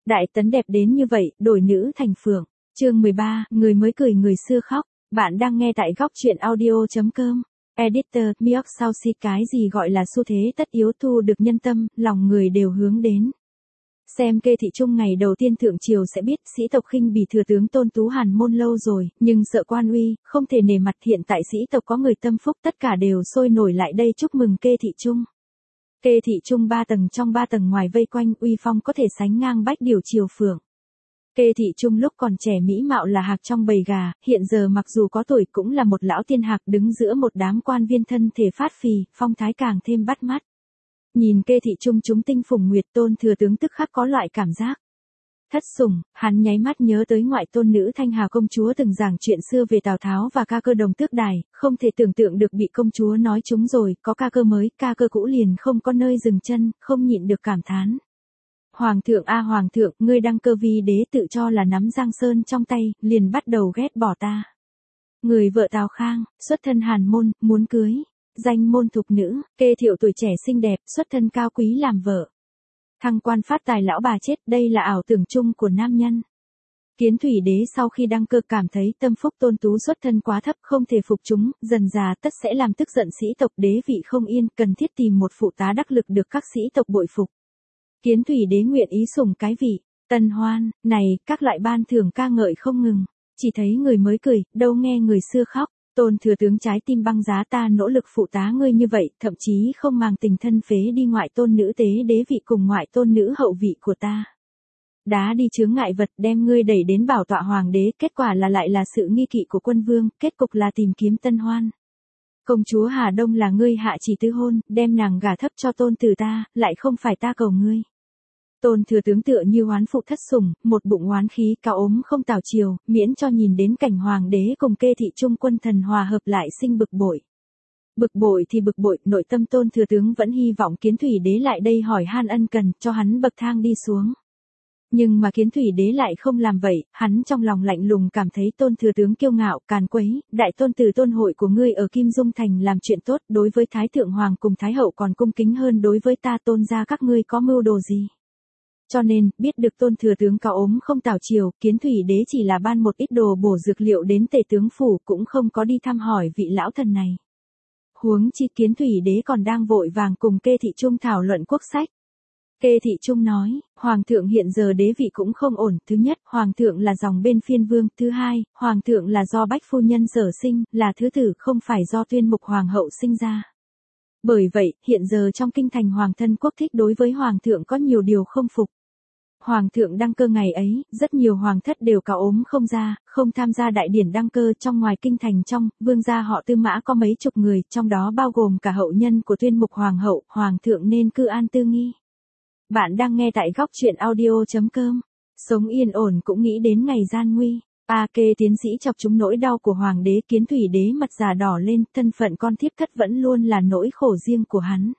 Đại Tấn đẹp đến như vậy, đổi nữ thành phượng. Chương 13, người mới cười người xưa khóc. Bạn đang nghe tại góc truyện audio.com. Editor, Miok Sao Si. Cái gì gọi là xu thế tất yếu thu được nhân tâm, lòng người đều hướng đến. Xem Kê Thị Trung ngày đầu tiên thượng triều sẽ biết sĩ tộc khinh bỉ thừa tướng Tôn Tú Hàn Môn lâu rồi, nhưng sợ quan uy, không thể nể mặt. Hiện tại sĩ tộc có người tâm phúc tất cả đều sôi nổi lại đây chúc mừng Kê Thị Trung. Kê Thị Trung 3 tầng trong 3 tầng ngoài vây quanh, uy phong có thể sánh ngang Bách Điều Triều Phượng. Kê Thị Trung lúc còn trẻ mỹ mạo là hạc trong bầy gà, hiện giờ mặc dù có tuổi cũng là một lão tiên hạc đứng giữa một đám quan viên thân thể phát phì, phong thái càng thêm bắt mắt. Nhìn Kê Thị Trung chúng tinh phùng nguyệt, Tôn thừa tướng tức khắc có loại cảm giác thất sủng. Hắn nháy mắt nhớ tới ngoại tôn nữ Thanh Hà công chúa từng giảng chuyện xưa về Tào Tháo và ca cơ Đồng Tước Đài, không thể tưởng tượng được bị công chúa nói trúng rồi, có ca cơ mới, ca cơ cũ liền không có nơi dừng chân, không nhịn được cảm thán. Hoàng thượng a hoàng thượng, ngươi đăng cơ vi đế tự cho là nắm Giang Sơn trong tay, liền bắt đầu ghét bỏ ta. Người vợ Tào Khang, xuất thân Hàn môn, muốn cưới danh môn thục nữ, Kê Thiệu tuổi trẻ xinh đẹp, xuất thân cao quý làm vợ. Thăng quan phát tài lão bà chết, đây là ảo tưởng chung của nam nhân. Kiến Thủy đế sau khi đăng cơ cảm thấy tâm phúc Tôn Tú xuất thân quá thấp, không thể phục chúng, dần già tất sẽ làm tức giận sĩ tộc, đế vị không yên, cần thiết tìm một phụ tá đắc lực được các sĩ tộc bội phục. Kiến Thủy đế nguyện ý sủng cái vị Tân Hoan này, các loại ban thưởng ca ngợi không ngừng. Chỉ thấy người mới cười, đâu nghe người xưa khóc. Tôn thừa tướng trái tim băng giá, ta nỗ lực phụ tá ngươi như vậy, thậm chí không màng tình thân phế đi ngoại tôn nữ tế đế vị cùng ngoại tôn nữ hậu vị của ta. Đá đi chướng ngại vật, đem ngươi đẩy đến bảo tọa hoàng đế, kết quả là lại là sự nghi kỵ của quân vương, kết cục là tìm kiếm Tân Hoan. Công chúa Hà Đông là ngươi hạ chỉ tứ hôn, đem nàng gả thấp cho tôn tử ta, lại không phải ta cầu ngươi. Tôn thừa tướng tựa như oán phụ thất sủng, một bụng oán khí, cao ốm không tảo chiều, miễn cho nhìn đến cảnh hoàng đế cùng Kê Thị Trung quân thần hòa hợp lại sinh bực bội. Bực bội thì bực bội, nội tâm Tôn thừa tướng vẫn hy vọng Kiến Thủy đế lại đây hỏi han ân cần, cho hắn bậc thang đi xuống. Nhưng mà Kiến Thủy đế lại không làm vậy, hắn trong lòng lạnh lùng cảm thấy Tôn thừa tướng kiêu ngạo, càn quấy, đại tôn tử Tôn hội của ngươi ở Kim Dung Thành làm chuyện tốt, đối với Thái Thượng Hoàng cùng Thái Hậu còn cung kính hơn đối với ta Tôn gia các ngươi có mưu đồ gì. Cho nên, biết được Tôn thừa tướng cao ốm không tảo chiều, Kiến Thủy đế chỉ là ban một ít đồ bổ dược liệu đến Tề tướng phủ, cũng không có đi thăm hỏi vị lão thần này. Huống chi Kiến Thủy đế còn đang vội vàng cùng Kê Thị Trung thảo luận quốc sách. Kê Thị Trung nói, Hoàng thượng hiện giờ đế vị cũng không ổn, thứ nhất, Hoàng thượng là dòng bên phiên vương, thứ hai, Hoàng thượng là do Bách phu nhân sở sinh, là thứ tử không phải do Tuyên Mục Hoàng hậu sinh ra. Bởi vậy, hiện giờ trong kinh thành Hoàng thân quốc thích đối với Hoàng thượng có nhiều điều không phục. Hoàng thượng đăng cơ ngày ấy, rất nhiều hoàng thất đều cao ốm không ra, không tham gia đại điển đăng cơ. Trong ngoài kinh thành trong, vương gia họ Tư Mã có mấy chục người, trong đó bao gồm cả hậu nhân của Tuyên Mục Hoàng hậu, Hoàng thượng nên cư an tư nghi. Bạn đang nghe tại góc truyện audio.com. Sống yên ổn cũng nghĩ đến ngày gian nguy. Kê tiến sĩ chọc chúng nỗi đau của hoàng đế. Kiến Thủy đế mặt già đỏ lên, thân phận con thiếp thất vẫn luôn là nỗi khổ riêng của hắn.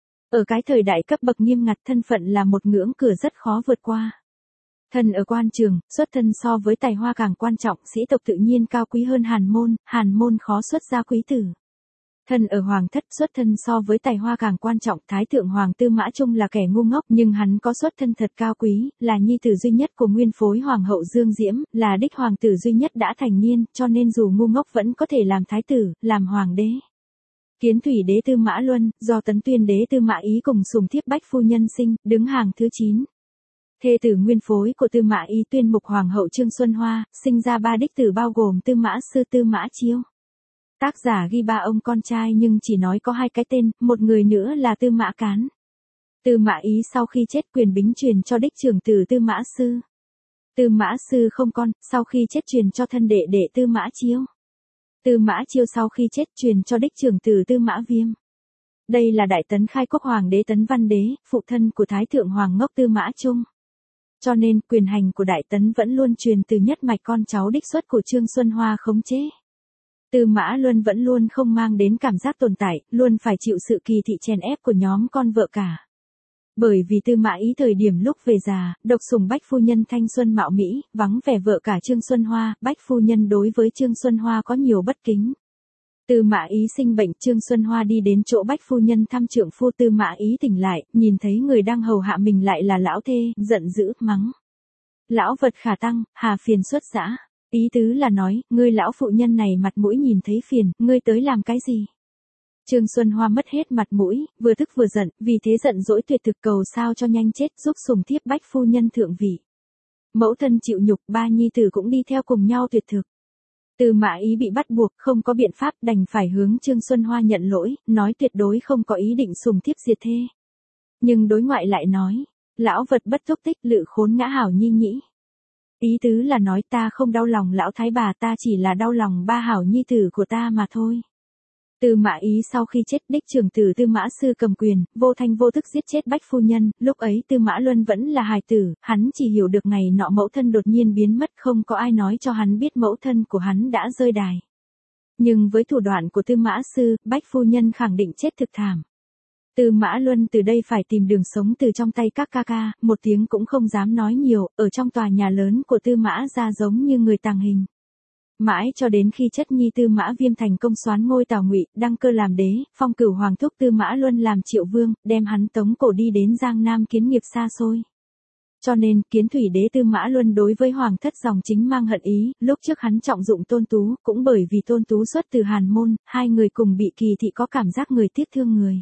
Ở cái thời đại cấp bậc nghiêm ngặt, thân phận là một ngưỡng cửa rất khó vượt qua. Thân ở quan trường, xuất thân so với tài hoa càng quan trọng, sĩ tộc tự nhiên cao quý hơn Hàn môn khó xuất ra quý tử. Thân ở hoàng thất, xuất thân so với tài hoa càng quan trọng, Thái Thượng Hoàng Tư Mã Trung là kẻ ngu ngốc, nhưng hắn có xuất thân thật cao quý, là nhi tử duy nhất của nguyên phối hoàng hậu Dương Diễm, là đích hoàng tử duy nhất đã thành niên, cho nên dù ngu ngốc vẫn có thể làm thái tử, làm hoàng đế. Kiến Thủy đế Tư Mã Luân, do Tấn Tuyên đế Tư Mã Ý cùng sủng thiếp Bách phu nhân sinh, đứng hàng thứ 9. Thê tử nguyên phối của Tư Mã Ý Tuyên Mục Hoàng hậu Trương Xuân Hoa, sinh ra 3 đích tử bao gồm Tư Mã Sư Tư Mã Chiêu. Tác giả ghi 3 ông con trai nhưng chỉ nói có 2 cái tên, một người nữa là Tư Mã Cán. Tư Mã Ý sau khi chết quyền bính truyền cho đích trưởng tử Tư Mã Sư. Tư Mã Sư không con, sau khi chết truyền cho thân đệ đệ Tư Mã Chiêu. Tư Mã Chiêu sau khi chết truyền cho đích trưởng tử Tư Mã Viêm. Đây là Đại Tấn khai quốc hoàng đế Tấn Văn đế, phụ thân của Thái Thượng Hoàng ngốc Tư Mã Trung. Cho nên, quyền hành của Đại Tấn vẫn luôn truyền từ nhất mạch con cháu đích xuất của Trương Xuân Hoa khống chế. Tư Mã Luân vẫn luôn không mang đến cảm giác tồn tại, luôn phải chịu sự kỳ thị chèn ép của nhóm con vợ cả. Bởi vì Tư Mã Ý thời điểm lúc về già, độc sủng Bách phu nhân thanh xuân mạo mỹ, vắng vẻ vợ cả Trương Xuân Hoa, Bách phu nhân đối với Trương Xuân Hoa có nhiều bất kính. Tư Mã Ý sinh bệnh, Trương Xuân Hoa đi đến chỗ Bách phu nhân thăm trượng phu. Tư Mã Ý tỉnh lại, nhìn thấy người đang hầu hạ mình lại là lão thê, giận dữ, mắng. Lão vật khả tăng, hà phiền xuất dã. Ý tứ là nói, ngươi lão phụ nhân này mặt mũi nhìn thấy phiền, ngươi tới làm cái gì? Trương Xuân Hoa mất hết mặt mũi, vừa tức vừa giận, vì thế giận dỗi tuyệt thực cầu sao cho nhanh chết giúp sùng thiếp bách phu nhân thượng vị. Mẫu thân chịu nhục, ba nhi tử cũng đi theo cùng nhau tuyệt thực. Tư Mã Ý bị bắt buộc, không có biện pháp đành phải hướng Trương Xuân Hoa nhận lỗi, nói tuyệt đối không có ý định sùng thiếp diệt thê. Nhưng đối ngoại lại nói, lão vật bất túc tích lự khốn ngã hảo nhi nhĩ. Ý tứ là nói ta không đau lòng lão thái bà, ta chỉ là đau lòng ba hảo nhi tử của ta mà thôi. Tư Mã Ý sau khi chết, đích trưởng tử Tư Mã Sư cầm quyền, vô thanh vô tức giết chết bách phu nhân, lúc ấy Tư Mã Luân vẫn là hài tử, hắn chỉ hiểu được ngày nọ mẫu thân đột nhiên biến mất, không có ai nói cho hắn biết mẫu thân của hắn đã rơi đài. Nhưng với thủ đoạn của Tư Mã Sư, bách phu nhân khẳng định chết thực thảm. Tư Mã Luân từ đây phải tìm đường sống từ trong tay các ca ca, một tiếng cũng không dám nói nhiều, ở trong tòa nhà lớn của Tư Mã gia giống như người tàng hình. Mãi cho đến khi chất nhi Tư Mã Viêm thành công soán ngôi Tào Ngụy, đăng cơ làm đế, phong cửu hoàng thúc Tư Mã Luân làm Triệu Vương, đem hắn tống cổ đi đến Giang Nam kiến nghiệp xa xôi. Cho nên, kiến thủy đế Tư Mã Luân đối với hoàng thất dòng chính mang hận ý, lúc trước hắn trọng dụng Tôn Tú, cũng bởi vì Tôn Tú xuất từ Hàn Môn, hai người cùng bị kỳ thị có cảm giác người tiếc thương người.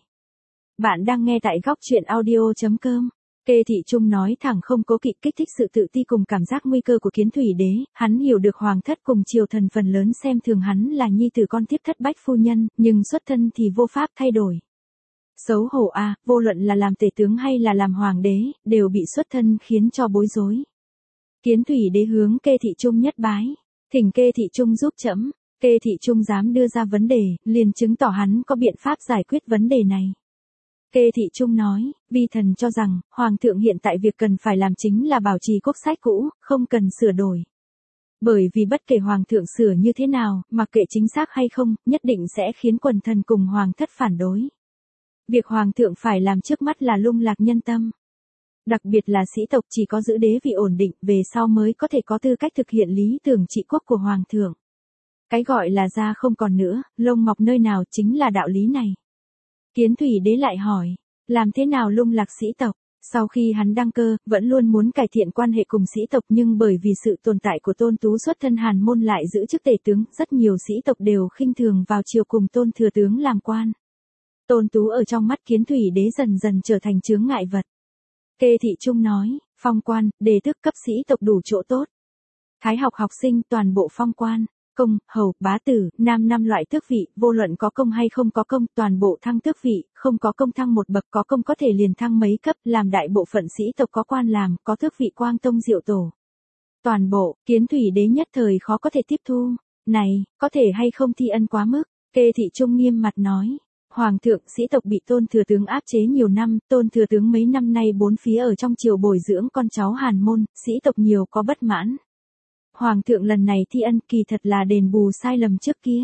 Bạn đang nghe tại góc truyện audio.com. Kê Thị Trung nói thẳng không cố kỵ, kích thích sự tự ti cùng cảm giác nguy cơ của kiến thủy đế, hắn hiểu được hoàng thất cùng triều thần phần lớn xem thường hắn là nhi tử con tiếp thất bách phu nhân, nhưng xuất thân thì vô pháp thay đổi. Xấu hổ a, vô luận là làm tể tướng hay là làm hoàng đế, đều bị xuất thân khiến cho bối rối. Kiến thủy đế hướng Kê Thị Trung nhất bái, thỉnh Kê Thị Trung giúp trẫm. Kê Thị Trung dám đưa ra vấn đề, liền chứng tỏ hắn có biện pháp giải quyết vấn đề này. Kê Thị Trung nói, vi thần cho rằng, Hoàng thượng hiện tại việc cần phải làm chính là bảo trì quốc sách cũ, không cần sửa đổi. Bởi vì bất kể Hoàng thượng sửa như thế nào, mặc kệ chính xác hay không, nhất định sẽ khiến quần thần cùng Hoàng thất phản đối. Việc Hoàng thượng phải làm trước mắt là lung lạc nhân tâm. Đặc biệt là sĩ tộc chỉ có giữ đế vị ổn định, về sau mới có thể có tư cách thực hiện lý tưởng trị quốc của Hoàng thượng. Cái gọi là da không còn nữa, lông mọc nơi nào chính là đạo lý này. Kiến thủy đế lại hỏi, làm thế nào lung lạc sĩ tộc? Sau khi hắn đăng cơ, vẫn luôn muốn cải thiện quan hệ cùng sĩ tộc, nhưng bởi vì sự tồn tại của Tôn Tú xuất thân Hàn Môn lại giữ chức tể tướng, rất nhiều sĩ tộc đều khinh thường vào triều cùng Tôn thừa tướng làm quan. Tôn Tú ở trong mắt kiến thủy đế dần dần trở thành chướng ngại vật. Kê Thị Trung nói, phong quan, đề tước cấp sĩ tộc đủ chỗ tốt. Thái học học sinh toàn bộ phong quan. Công, hầu, bá tử, nam năm loại tước vị, vô luận có công hay không có công, toàn bộ thăng tước vị, không có công thăng một bậc, có công có thể liền thăng mấy cấp, làm đại bộ phận sĩ tộc có quan làm, có tước vị quang tông diệu tổ. Toàn bộ, kiến thủy đế nhất thời khó có thể tiếp thu. Này, có thể hay không thi ân quá mức? Kê Thị Trung nghiêm mặt nói. Hoàng thượng, sĩ tộc bị Tôn thừa tướng áp chế nhiều năm, Tôn thừa tướng mấy năm nay bốn phía ở trong triều bồi dưỡng con cháu Hàn Môn, sĩ tộc nhiều có bất mãn. Hoàng thượng lần này thi ân kỳ thật là đền bù sai lầm trước kia.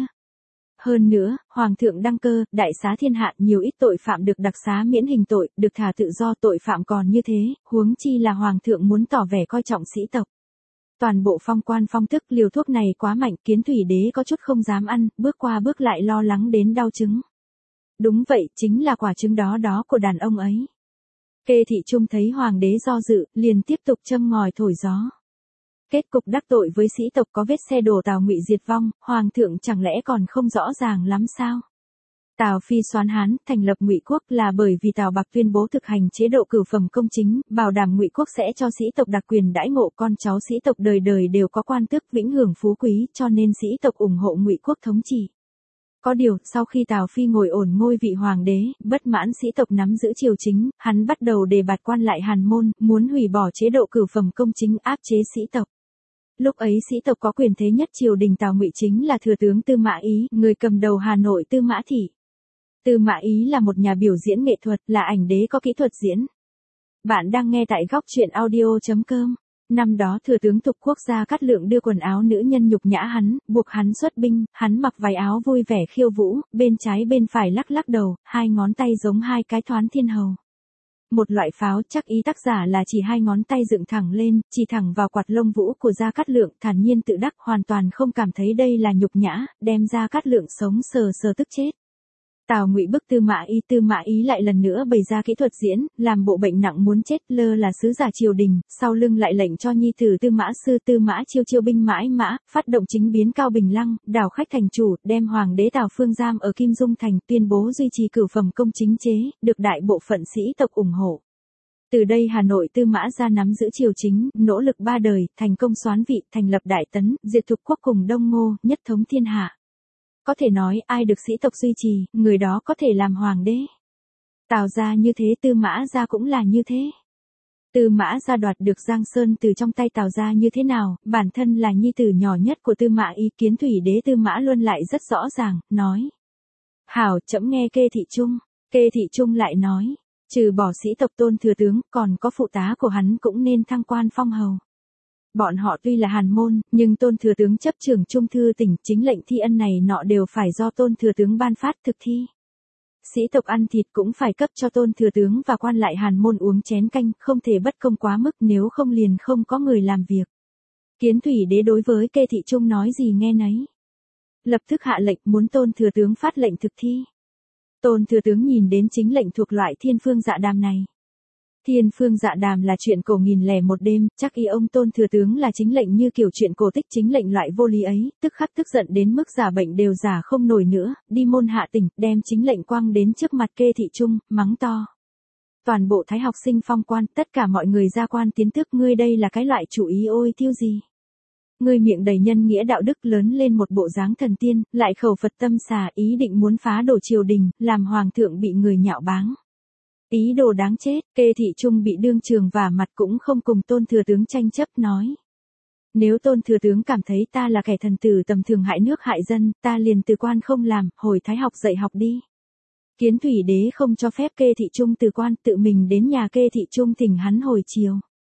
Hơn nữa, Hoàng thượng đăng cơ, đại xá thiên hạ, nhiều ít tội phạm được đặc xá miễn hình tội, được thả tự do, tội phạm còn như thế, huống chi là Hoàng thượng muốn tỏ vẻ coi trọng sĩ tộc. Toàn bộ phong quan phong thức liều thuốc này quá mạnh, kiến thủy đế có chút không dám ăn, bước qua bước lại lo lắng đến đau trứng. Đúng vậy, chính là quả trứng đó của đàn ông ấy. Kê Thị Trung thấy Hoàng đế do dự, liền tiếp tục châm ngòi thổi gió. Kết cục đắc tội với sĩ tộc có vết xe đổ Tào Ngụy diệt vong, Hoàng thượng chẳng lẽ còn không rõ ràng lắm sao? Tào Phi soán Hán, thành lập Ngụy quốc là bởi vì Tào Bạc tuyên bố thực hành chế độ cửu phẩm công chính, bảo đảm Ngụy quốc sẽ cho sĩ tộc đặc quyền đãi ngộ, con cháu sĩ tộc đời đời đều có quan tước vĩnh hưởng phú quý, cho nên sĩ tộc ủng hộ Ngụy quốc thống trị. Có điều, sau khi Tào Phi ngồi ổn ngôi vị hoàng đế, bất mãn sĩ tộc nắm giữ triều chính, hắn bắt đầu đề bạt quan lại Hàn Môn, muốn hủy bỏ chế độ cửu phẩm công chính áp chế sĩ tộc. Lúc ấy sĩ tộc có quyền thế nhất triều đình Tào Ngụy chính là thừa tướng Tư Mã Ý, người cầm đầu Hà Nội Tư Mã Thị. Tư Mã Ý là một nhà biểu diễn nghệ thuật, là ảnh đế có kỹ thuật diễn. Bạn đang nghe tại góc truyện audio.com. Năm đó thừa tướng Thục Quốc Gia Cát Lượng đưa quần áo nữ nhân nhục nhã hắn, buộc hắn xuất binh, hắn mặc váy áo vui vẻ khiêu vũ, bên trái bên phải lắc lắc đầu, hai ngón tay giống hai cái thoán thiên hầu. Một loại pháo, chắc ý tác giả là chỉ hai ngón tay dựng thẳng lên, chỉ thẳng vào quạt lông vũ của Gia Cát Lượng, thản nhiên tự đắc, hoàn toàn không cảm thấy đây là nhục nhã, đem Gia Cát Lượng sống sờ sờ tức chết. Tào Ngụy bức Tư Mã Ý lại lần nữa bày ra kỹ thuật diễn, làm bộ bệnh nặng muốn chết, lơ là sứ giả triều đình, sau lưng lại lệnh cho nhi tử Tư Mã Sư Tư Mã Chiêu chiêu binh mãi mã, phát động chính biến Cao Bình Lăng, đảo khách thành chủ, đem hoàng đế Tào Phương giam ở Kim Dung thành, tuyên bố duy trì cửu phẩm công chính chế, được đại bộ phận sĩ tộc ủng hộ. Từ đây Hà Nội Tư Mã gia nắm giữ triều chính, nỗ lực 3 đời, thành công soán vị, thành lập Đại Tấn, diệt thục quốc cùng Đông Ngô, nhất thống thiên hạ. Có thể nói ai được sĩ tộc duy trì, người đó có thể làm hoàng đế. Tào gia như thế Tư Mã gia cũng là như thế. Tư Mã gia đoạt được Giang Sơn từ trong tay Tào gia như thế nào, bản thân là nhi tử nhỏ nhất của Tư Mã Ý, Kiến Thủy đế Tư Mã Luân lại rất rõ ràng, nói. Hảo, trẫm nghe Kê Thị Trung. Kê Thị Trung lại nói, trừ bỏ sĩ tộc Tôn thừa tướng, còn có phụ tá của hắn cũng nên thăng quan phong hầu. Bọn họ tuy là hàn môn, nhưng Tôn thừa tướng chấp trưởng Trung thư tỉnh, chính lệnh thi ân này nọ đều phải do Tôn thừa tướng ban phát thực thi. Sĩ tộc ăn thịt cũng phải cấp cho Tôn thừa tướng và quan lại hàn môn uống chén canh, không thể bất công quá mức, nếu không liền không có người làm việc. Kiến Thủy đế đối với Kê Thị Trung nói gì nghe nấy. Lập tức hạ lệnh muốn Tôn thừa tướng phát lệnh thực thi. Tôn thừa tướng nhìn đến chính lệnh thuộc loại Thiên Phương Dạ Đàm này. Thiên Phương Dạ Đàm là chuyện cổ 1001 đêm, chắc y ông Tôn thừa tướng là chính lệnh như kiểu chuyện cổ tích chính lệnh loại vô lý ấy, tức khắc tức giận đến mức giả bệnh đều giả không nổi nữa, đi môn hạ tỉnh, đem chính lệnh quăng đến trước mặt Kê Thị Trung, mắng to. Toàn bộ thái học sinh phong quan, tất cả mọi người ra quan tiến tước, ngươi đây là cái loại chủ ý ôi tiêu gì. Ngươi miệng đầy nhân nghĩa đạo đức, lớn lên một bộ dáng thần tiên, lại khẩu Phật tâm xà, ý định muốn phá đổ triều đình, làm hoàng thượng bị người nhạo báng. Ý đồ đáng chết. Kê Thị Trung bị đương trường vả mặt cũng không cùng Tôn thừa tướng tranh chấp, nói. Nếu Tôn thừa tướng cảm thấy ta là kẻ thần tử tầm thường hại nước hại dân, ta liền từ quan không làm, hồi thái học dạy học đi. Kiến Thủy đế không cho phép Kê Thị Trung từ quan, tự mình đến nhà Kê Thị Trung thỉnh hắn hồi chiều.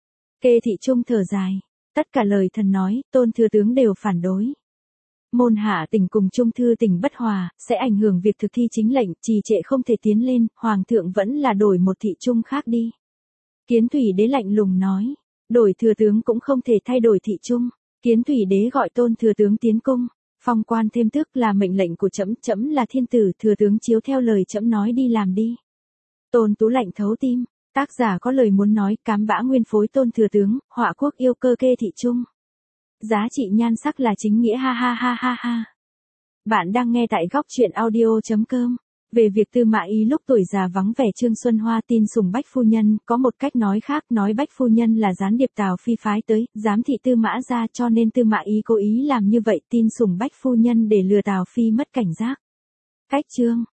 Kê Thị Trung thở dài. Tất cả lời thần nói, Tôn thừa tướng đều phản đối. Môn hạ tỉnh cùng Trung thư tỉnh bất hòa, sẽ ảnh hưởng việc thực thi chính lệnh, trì trệ không thể tiến lên, hoàng thượng vẫn là đổi một thị trung khác đi. Kiến Thủy đế lạnh lùng nói, đổi thừa tướng cũng không thể thay đổi thị trung. Kiến Thủy đế gọi Tôn thừa tướng tiến cung, phong quan thêm tước là mệnh lệnh của trẫm, trẫm là thiên tử, thừa tướng chiếu theo lời trẫm nói đi làm đi. Tôn Tú lạnh thấu tim. Tác giả có lời muốn nói, cám bã nguyên phối Tôn thừa tướng, họa quốc yêu cơ Kê Thị Trung. Giá trị nhan sắc là chính nghĩa ha ha ha ha ha. Bạn đang nghe tại góc truyện audio.com. Về việc Tư Mã Ý lúc tuổi già vắng vẻ Trương Xuân Hoa tin sùng Bách phu nhân, có một cách nói khác, nói Bách phu nhân là gián điệp Tào Phi phái tới, giám thị Tư Mã gia, cho nên Tư Mã Ý cố ý làm như vậy, tin sùng Bách phu nhân để lừa Tào Phi mất cảnh giác. Cách chương